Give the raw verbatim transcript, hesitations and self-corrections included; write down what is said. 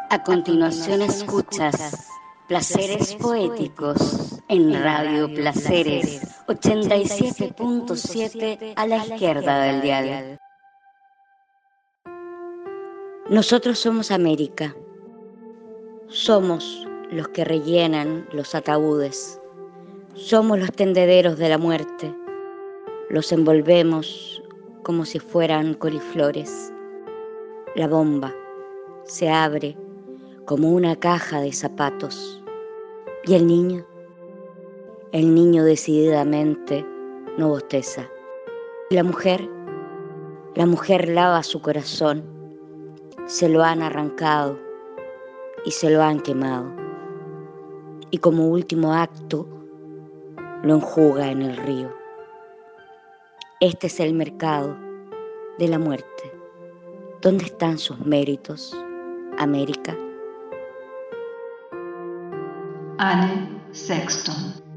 A continuación escuchas Placeres Poéticos en Radio Placeres ochenta y siete punto siete a la izquierda del dial. Nosotros somos América. Somos los que rellenan los ataúdes. Somos los tendederos de la muerte. Los envolvemos como si fueran coliflores. La bomba se abre como una caja de zapatos. ¿Y el niño? El niño decididamente no bosteza. ¿Y la mujer? La mujer lava su corazón. Se lo han arrancado y se lo han quemado. Y como último acto, lo enjuga en el río. Este es el mercado de la muerte. ¿Dónde están sus méritos, América? Anne Sexton.